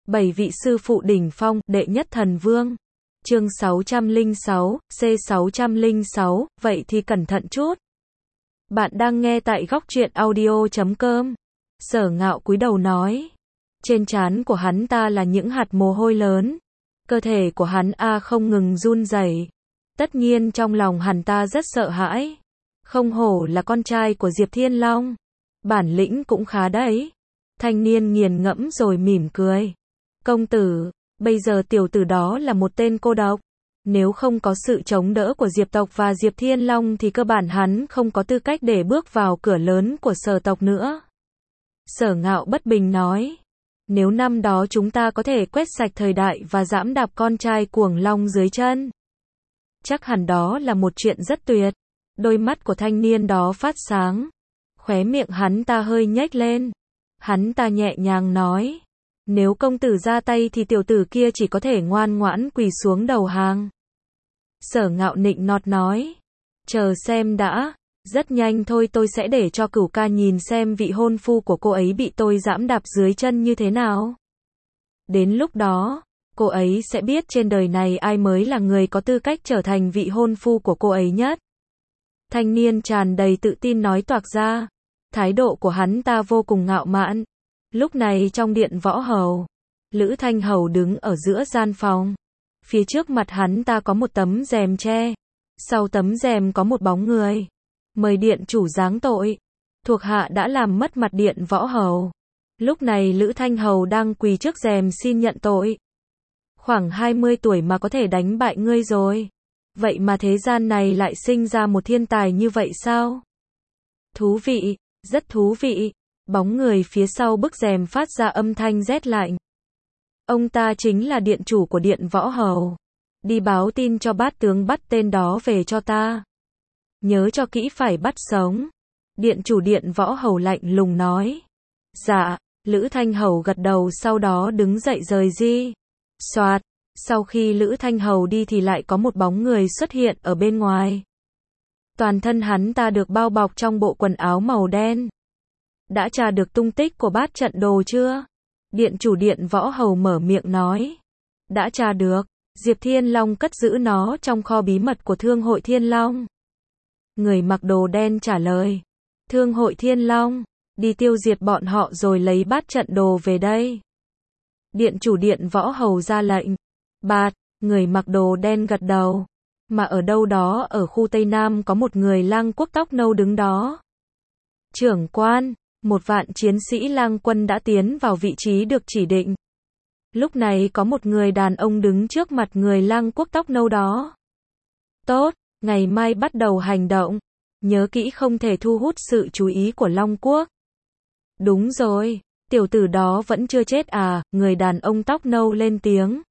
7 vị sư phụ đỉnh phong, đệ nhất thần vương. Chương 606, C606, vậy thì cẩn thận chút. Bạn đang nghe tại góc truyện audio.com. Sở Ngạo cúi đầu nói. Trên trán của hắn ta là những hạt mồ hôi lớn. Cơ thể của hắn không ngừng run rẩy. Tất nhiên trong lòng hắn ta rất sợ hãi. Không hổ là con trai của Diệp Thiên Long. Bản lĩnh cũng khá đấy. Thanh niên nghiền ngẫm rồi mỉm cười. Công tử, bây giờ tiểu tử đó là một tên cô độc. Nếu không có sự chống đỡ của Diệp tộc và Diệp Thiên Long thì cơ bản hắn không có tư cách để bước vào cửa lớn của Sở tộc nữa. Sở Ngạo bất bình nói. Nếu năm đó chúng ta có thể quét sạch thời đại và giẫm đạp con trai cuồng long dưới chân, chắc hẳn đó là một chuyện rất tuyệt. Đôi mắt của thanh niên đó phát sáng. Khóe miệng hắn ta hơi nhếch lên. Hắn ta nhẹ nhàng nói. Nếu công tử ra tay thì tiểu tử kia chỉ có thể ngoan ngoãn quỳ xuống đầu hàng. Sở Ngạo nịnh nọt nói. Chờ xem đã. Rất nhanh thôi, tôi sẽ để cho Cửu ca nhìn xem vị hôn phu của cô ấy bị tôi giẫm đạp dưới chân như thế nào. Đến lúc đó, cô ấy sẽ biết trên đời này ai mới là người có tư cách trở thành vị hôn phu của cô ấy nhất. Thanh niên tràn đầy tự tin nói toạc ra. Thái độ của hắn ta vô cùng ngạo mạn. Lúc này trong điện võ hầu, Lữ Thanh Hầu đứng ở giữa gian phòng. Phía trước mặt hắn ta có một tấm rèm tre. Sau tấm rèm có một bóng người. Mời điện chủ giáng tội. Thuộc hạ đã làm mất mặt điện võ hầu. Lúc này Lữ Thanh Hầu đang quỳ trước rèm xin nhận tội. Khoảng 20 tuổi mà có thể đánh bại ngươi rồi. Vậy mà thế gian này lại sinh ra một thiên tài như vậy sao? Thú vị, rất thú vị. Bóng người phía sau bức rèm phát ra âm thanh rét lạnh. Ông ta chính là điện chủ của điện võ hầu. Đi báo tin cho bát tướng bắt tên đó về cho ta. Nhớ cho kỹ phải bắt sống. Điện chủ điện võ hầu lạnh lùng nói. Dạ, Lữ Thanh Hầu gật đầu, sau đó đứng dậy rời đi. Soạt, sau khi Lữ Thanh Hầu đi thì lại có một bóng người xuất hiện ở bên ngoài. Toàn thân hắn ta được bao bọc trong bộ quần áo màu đen. Đã tra được tung tích của bát trận đồ chưa? Điện chủ điện võ hầu mở miệng nói. Đã tra được. Diệp Thiên Long cất giữ nó trong kho bí mật của Thương hội Thiên Long. Người mặc đồ đen trả lời. Thương hội Thiên Long, đi tiêu diệt bọn họ rồi lấy bát trận đồ về đây. Điện chủ điện võ hầu ra lệnh. Bạt, người mặc đồ đen gật đầu. Mà ở đâu đó ở khu Tây Nam có một người lang quốc tóc nâu đứng đó. Trưởng quan, 1.000 chiến sĩ lang quân đã tiến vào vị trí được chỉ định. Lúc này có một người đàn ông đứng trước mặt người lang quốc tóc nâu đó. Tốt, ngày mai bắt đầu hành động. Nhớ kỹ không thể thu hút sự chú ý của Long quốc. Đúng rồi, tiểu tử đó vẫn chưa chết à? Người đàn ông tóc nâu lên tiếng.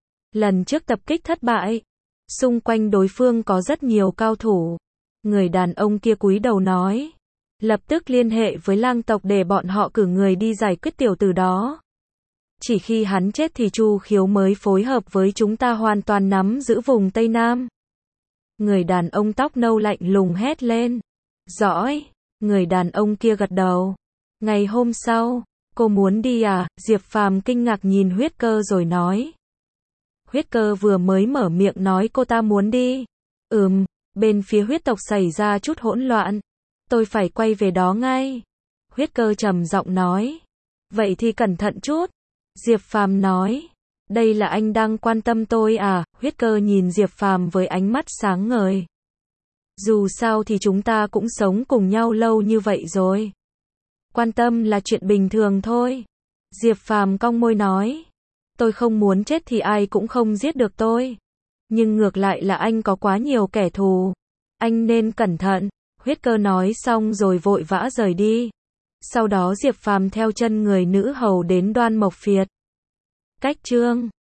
Lần trước tập kích thất bại. Xung quanh đối phương có rất nhiều cao thủ. Người đàn ông kia cúi đầu nói. Lập tức liên hệ với lang tộc để bọn họ cử người đi giải quyết tiểu tử đó. Chỉ khi hắn chết thì Chu Khiếu mới phối hợp với chúng ta hoàn toàn nắm giữ vùng Tây Nam. Người đàn ông tóc nâu lạnh lùng hét lên. Giỏi. Người đàn ông kia gật đầu. Ngày hôm sau, cô muốn đi à? Diệp Phàm kinh ngạc nhìn Huyết Cơ rồi nói. Huyết Cơ vừa mới mở miệng nói cô ta muốn đi. Bên phía huyết tộc xảy ra chút hỗn loạn. Tôi phải quay về đó ngay. Huyết Cơ trầm giọng nói. Vậy thì cẩn thận chút. Diệp Phàm nói. Đây là anh đang quan tâm tôi à? Huyết Cơ nhìn Diệp Phàm với ánh mắt sáng ngời. Dù sao thì chúng ta cũng sống cùng nhau lâu như vậy rồi. Quan tâm là chuyện bình thường thôi. Diệp Phàm cong môi nói. Tôi không muốn chết thì ai cũng không giết được tôi. Nhưng ngược lại là anh có quá nhiều kẻ thù. Anh nên cẩn thận. Huyết Cơ nói xong rồi vội vã rời đi. Sau đó Diệp Phàm theo chân người nữ hầu đến Đoan Mộc Phiệt. Cách chương